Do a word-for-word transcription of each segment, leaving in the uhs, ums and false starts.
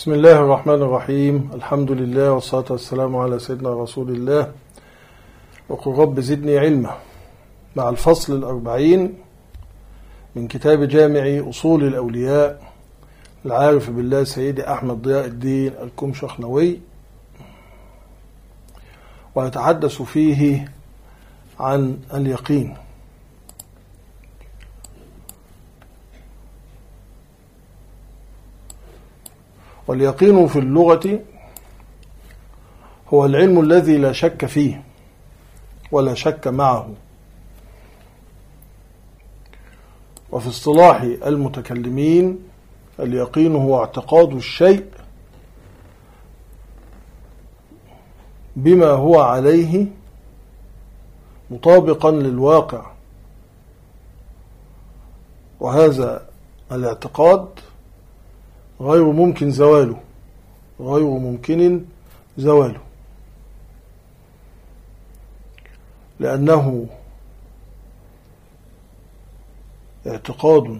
بسم الله الرحمن الرحيم. الحمد لله والصلاة والسلام على سيدنا رسول الله. وقل رب زدني علما، مع الفصل الأربعين من كتاب جامع أصول الأولياء العارف بالله سيدي أحمد ضياء الدين الكمشخنوي، ويتحدث فيه عن اليقين. واليقين في اللغة هو العلم الذي لا شك فيه ولا شك معه، وفي اصطلاح المتكلمين اليقين هو اعتقاد الشيء بما هو عليه مطابقا للواقع، وهذا الاعتقاد غير ممكن زواله غير ممكن زواله لأنه اعتقاد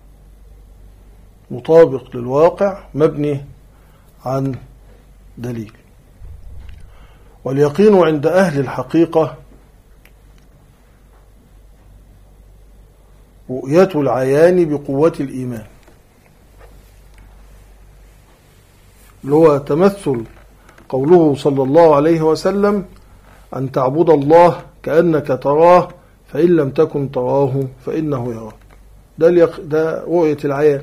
مطابق للواقع مبني عن دليل. واليقين عند أهل الحقيقة رؤية العيان بقوة الإيمان، اللي هو تمثل قوله صلى الله عليه وسلم أن تعبد الله كأنك تراه فإن لم تكن تراه فإنه يراك. ده, اليق... ده رؤية العيان،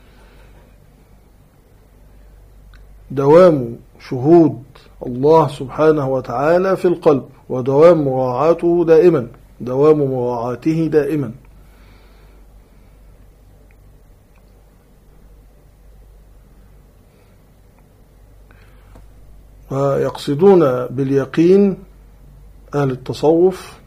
دوام شهود الله سبحانه وتعالى في القلب، ودوام مراعاته دائما دوام مراعاته دائما. ويقصدون باليقين أهل التصوف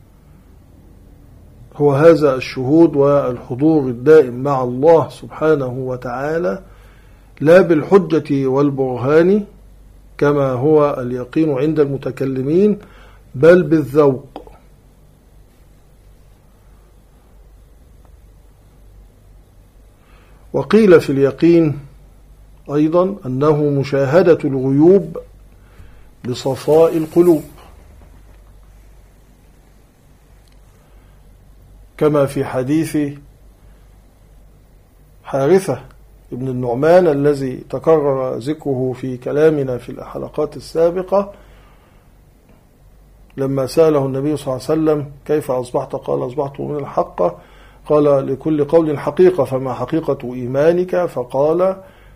هو هذا الشهود والحضور الدائم مع الله سبحانه وتعالى، لا بالحجة والبرهان كما هو اليقين عند المتكلمين، بل بالذوق. وقيل في اليقين أيضا أنه مشاهدة الغيوب بصفاء القلوب، كما في حديث حارثة ابن النعمان الذي تكرر ذكره في كلامنا في الحلقات السابقة، لما سأله النبي صلى الله عليه وسلم كيف أصبحت؟ قال أصبحت من الحق. قال لكل قول حقيقة، فما حقيقة إيمانك؟ فقال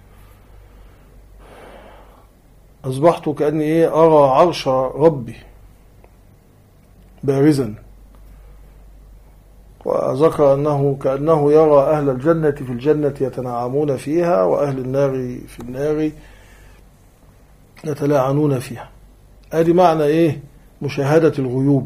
أصبحت كأني إيه أرى عرش ربي بارزا، وذكر أنه كأنه يرى أهل الجنة في الجنة يتنعمون فيها، وأهل النار في النار يتلاعنون فيها. هذه معنى إيه مشاهدة الغيوب،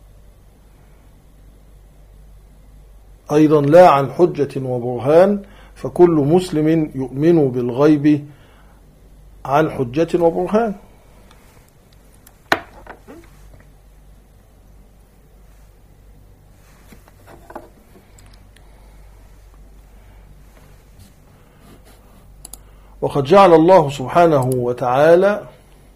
أيضا لا عن حجة وبرهان، فكل مسلم يؤمن بالغيب عن حجة وبرهان. وقد جعل الله سبحانه وتعالى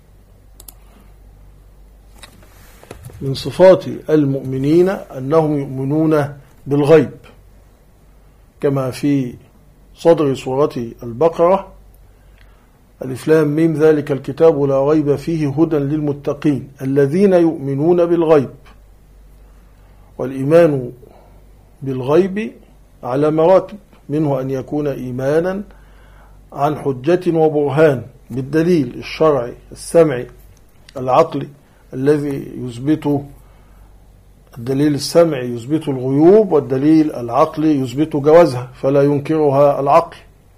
من صفات المؤمنين أنهم يؤمنون بالغيب، كما في صدر سورة البقرة: ألف لام ميم ذلك الكتاب لا ريب فيه هدى للمتقين الذين يؤمنون بالغيب. والإيمان بالغيب على مراتب، منه أن يكون إيمانا عن حجة وبرهان بالدليل الشرعي السمعي العقلي الذي يثبت، الدليل السمعي يثبت الغيوب، والدليل العقلي يثبت جوازها فلا ينكرها العقل،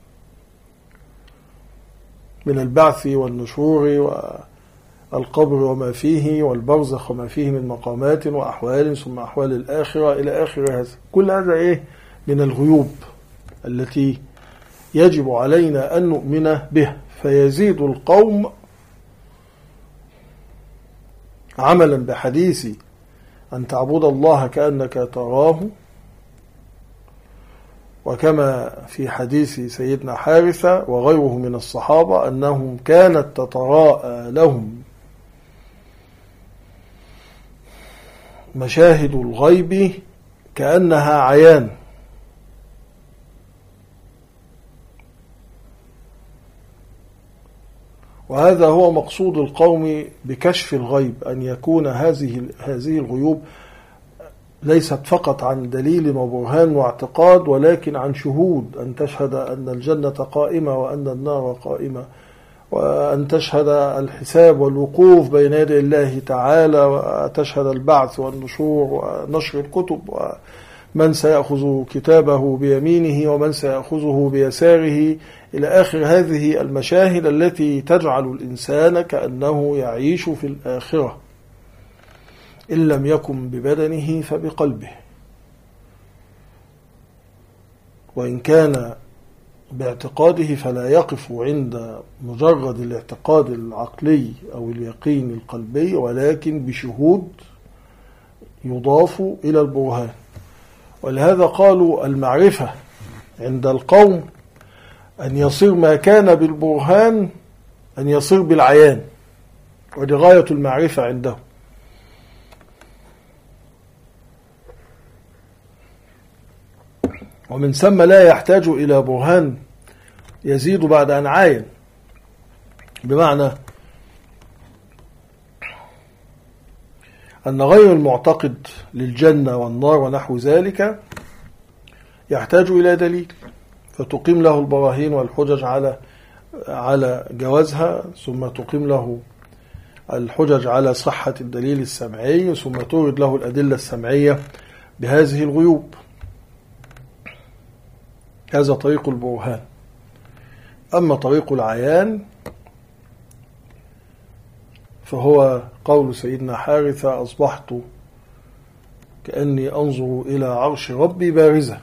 من البعث والنشور والقبر وما فيه والبرزخ وما فيه من مقامات وأحوال ثم أحوال الآخرة إلى آخر هذا. كل هذا إيه من الغيوب التي يجب علينا أن نؤمن به. فيزيد القوم عملا بحديث أن تعبد الله كأنك تراه وكما في حديث سيدنا حارثة وغيره من الصحابة أنهم كانت تتراءى لهم مشاهد الغيب كأنها عيان. وهذا هو مقصود القوم بكشف الغيب، أن يكون هذه هذه الغيوب ليست فقط عن دليل وبرهان واعتقاد، ولكن عن شهود، أن تشهد أن الجنة قائمة وأن النار قائمة، وأن تشهد الحساب والوقوف بين يدي الله تعالى، وتشهد البعث والنشور ونشر الكتب، ومن سيأخذ كتابه بيمينه ومن سيأخذه بيساره، إلى آخر هذه المشاهد التي تجعل الإنسان كأنه يعيش في الآخرة، إن لم يكن ببدنه فبقلبه. وإن كان باعتقاده فلا يقف عند مجرد الاعتقاد العقلي أو اليقين القلبي، ولكن بشهود يضاف إلى البرهان. ولهذا قالوا المعرفة عند القوم أن يصير ما كان بالبرهان أن يصير بالعيان، ودي غاية المعرفة عندهم. ومن ثم لا يحتاج إلى برهان يزيد بعد أن عاين، بمعنى أن غير المعتقد للجنة والنار ونحو ذلك يحتاج إلى دليل، فتقيم له البراهين والحجج على على جوازها، ثم تقيم له الحجج على صحة الدليل السمعي، ثم تورد له الأدلة السمعية بهذه الغيوب. هذا طريق البرهان. أما طريق العيان فهو قول سيدنا حارثة: أصبحت كأني أنظر إلى عرش ربي بارزة.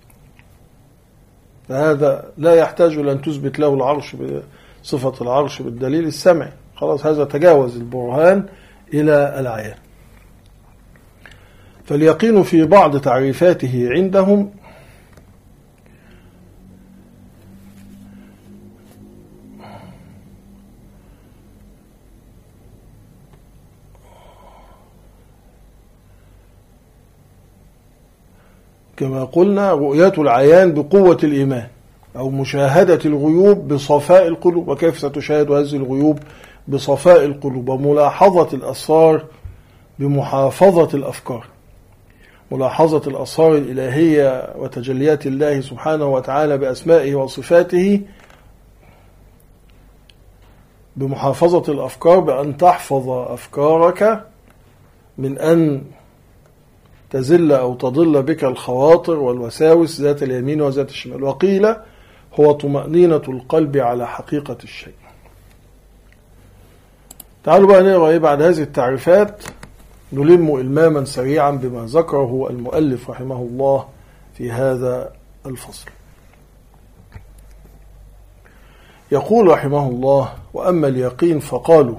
فهذا لا يحتاج إلى أن تثبت له العرش بصفة العرش بالدليل السمعي، خلاص هذا تجاوز البرهان إلى العيان. فاليقين في بعض تعريفاته عندهم كما قلنا رؤية العيان بقوة الإيمان، أو مشاهدة الغيوب بصفاء القلوب. وكيف ستشاهد هذه الغيوب بصفاء القلوب؟ وملاحظة الأسرار بمحافظة الأفكار، ملاحظة الأسرار الإلهية وتجليات الله سبحانه وتعالى بأسمائه وصفاته بمحافظة الأفكار، بأن تحفظ أفكارك من أن تزل أو تضل بك الخواطر والوساوس ذات اليمين وذات الشمال. وقيل هو طمأنينة القلب على حقيقة الشيء. تعالوا بقى نقرأ بعد هذه التعريفات، نلم إلماما سريعا بما ذكره المؤلف رحمه الله في هذا الفصل. يقول رحمه الله: وأما اليقين فقالوا: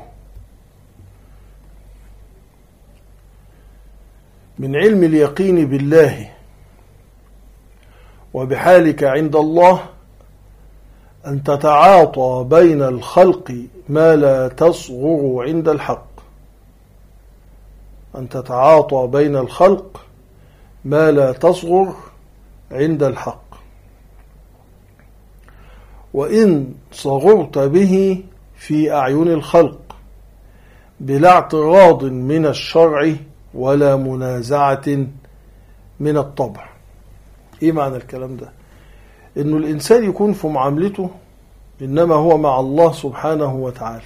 من علم اليقين بالله وبحالك عند الله أن تتعاطى بين الخلق ما لا تصغر عند الحق، أن تتعاطى بين الخلق ما لا تصغر عند الحق، وإن صغرت به في أعين الخلق بلا اعتراض من الشرع ولا منازعة من الطبع. إيه معنى الكلام ده؟ إنه الإنسان يكون في معاملته إنما هو مع الله سبحانه وتعالى،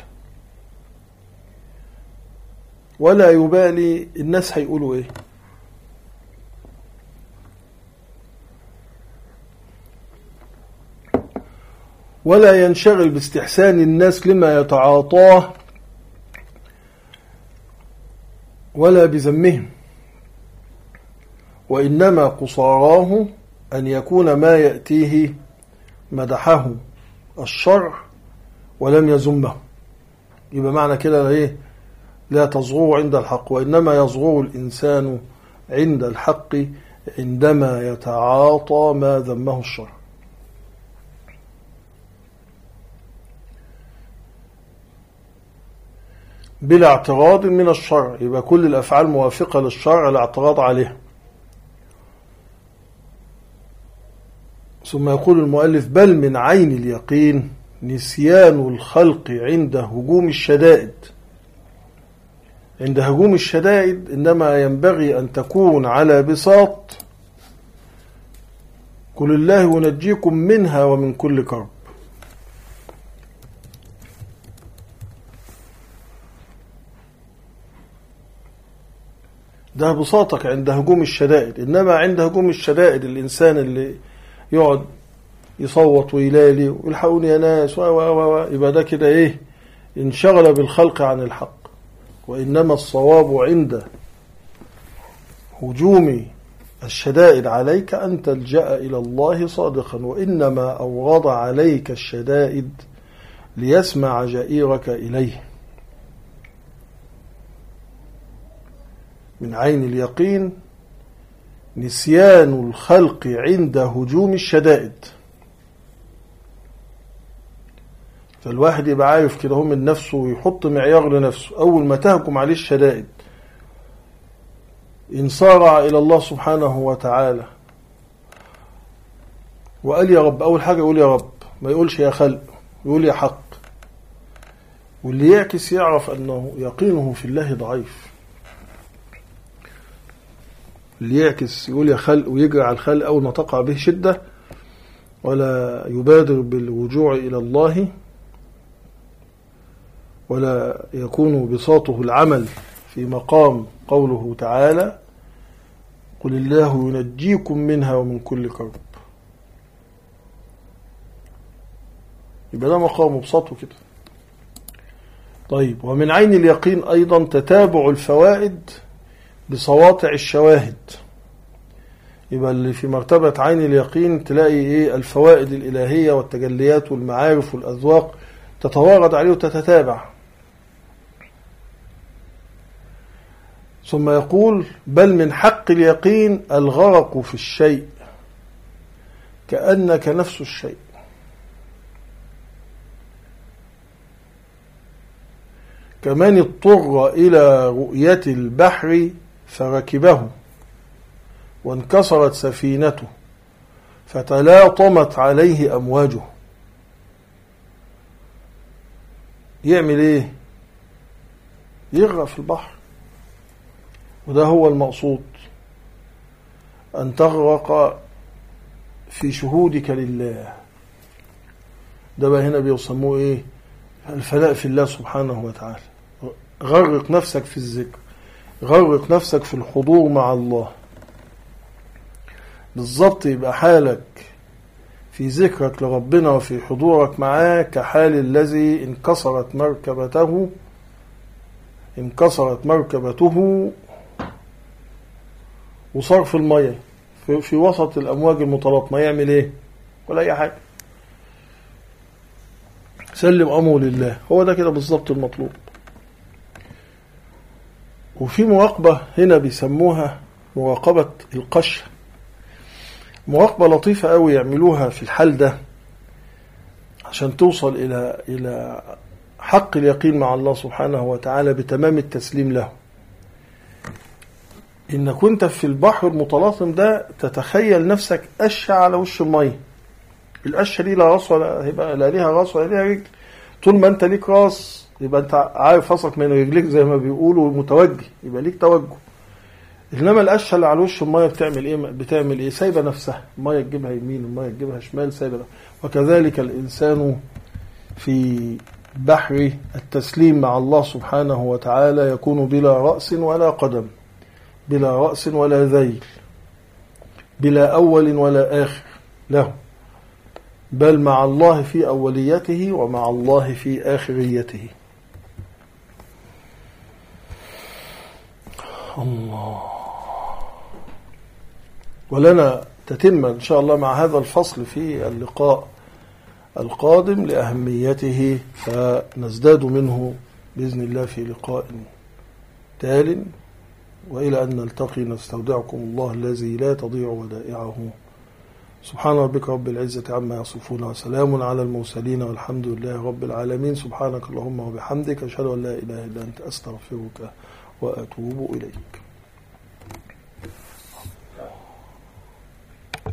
ولا يبالي الناس هيقولوا إيه، ولا ينشغل باستحسان الناس لما يتعاطاه ولا بذمهم، وإنما قصاراه أن يكون ما يأتيه مدحه الشرع ولم يذمه. يبقى معنى كده إيه؟ لا تصغر عند الحق، وإنما يصغر الإنسان عند الحق عندما يتعاطى ما ذمه الشرع. بلا اعتراض من الشرع، يبقى كل الأفعال موافقة للشرع لا اعتراض عليها. ثم يقول المؤلف: بل من عين اليقين نسيان الخلق عند هجوم الشدائد. عند هجوم الشدائد إنما ينبغي أن تكون على بساط، قل الله ينجيكم منها ومن كل كرب. ده بساطك عند هجوم الشدائد. إنما عند هجوم الشدائد الإنسان اللي يقعد يصوت ويلالي ويلحقوني يا ناس و و و يبقى ده كده إيه؟ انشغل بالخلق عن الحق. وإنما الصواب عند هجوم الشدائد عليك أن تلجأ إلى الله صادقا، وإنما أورد عليك الشدائد ليسمع جائرك إليه. من عين اليقين نسيان الخلق عند هجوم الشدائد. فالواحد يبقى عارف كده هم من نفسه ويحط معيار لنفسه. أول ما تهجم عليه الشدائد إن صارع إلى الله سبحانه وتعالى وقال يا رب، أول حاجة يقول يا رب، ما يقولش يا خلق، يقول يا حق. واللي يعكس يعرف أنه يقينه في الله ضعيف. اللي يعكس يقول يا خلق ويجري على الخلق أول ما تقع به شدة ولا يبادر بالرجوع إلى الله ولا يكون بساطه العمل في مقام قوله تعالى: قل الله ينجيكم منها ومن كل كرب. يبقى ده مقام بساطه كده. طيب، ومن عين اليقين أيضا تتابع الفوائد بسواطع الشواهد. يبقى اللي في مرتبة عين اليقين تلاقي إيه؟ الفوائد الإلهية والتجليات والمعارف والأذواق تتوارد عليه وتتتابع. ثم يقول: بل من حق اليقين الغرق في الشيء كأنك نفس الشيء. كمان اضطر إلى رؤية البحر فركبه وانكسرت سفينته فتلاطمت عليه أمواجه. يعمل ايه؟ يغرق في البحر. وده هو المقصود، أن تغرق في شهودك لله. ده بقى هنا بيسموه ايه؟ الفناء في الله سبحانه وتعالى. غرق نفسك في الذكر، غرق نفسك في الحضور مع الله. بالضبط يبقى حالك في ذكرك لربنا وفي حضورك معاه كحال الذي انكسرت مركبته انكسرت مركبته وصار في المية في, في وسط الأمواج المتلاطمة. يعمل ايه؟ ولا أي حاجة، سلم أمره لله. هو ده كده بالضبط المطلوب. وفي مراقبة هنا بيسموها مراقبة القشة. مراقبة لطيفة قوي يعملوها في الحال ده عشان توصل إلى إلى حق اليقين مع الله سبحانه وتعالى بتمام التسليم له. إنك كنت في البحر المتلاطم ده تتخيل نفسك قشة على وش المية. القشة دي لا راس ولا هيبقى لا ليها راس ولا ليها رجل. طول ما أنت ليك راس يبقى أنت عارف راسك من رجليك زي ما بيقولوا، متوجه، يبقى ليك توجه. إنما القشة اللي على وش المية بتعمل إيه؟ بتعمل إيه؟ سايبة نفسها، المية تجيبها يمين، المية تجيبها شمال، سايبة. وكذلك الإنسان في بحر التسليم مع الله سبحانه وتعالى يكون بلا رأس ولا قدم، بلا رأس ولا ذيل، بلا أول ولا آخر له، بل مع الله في أوليته ومع الله في آخريته. الله. ولنا تتم إن شاء الله مع هذا الفصل في اللقاء القادم لأهميته، فنزداد منه بإذن الله في لقاء تال. وإلى أن نلتقي نستودعكم الله الذي لا تضيع ودائعه. سبحان ربك رب العزة عما يصفون وسلام على المرسلين والحمد لله رب العالمين. سبحانك اللهم وبحمدك أشهد أن لا إله إلا أنت أستغفرك وأتوب إليك.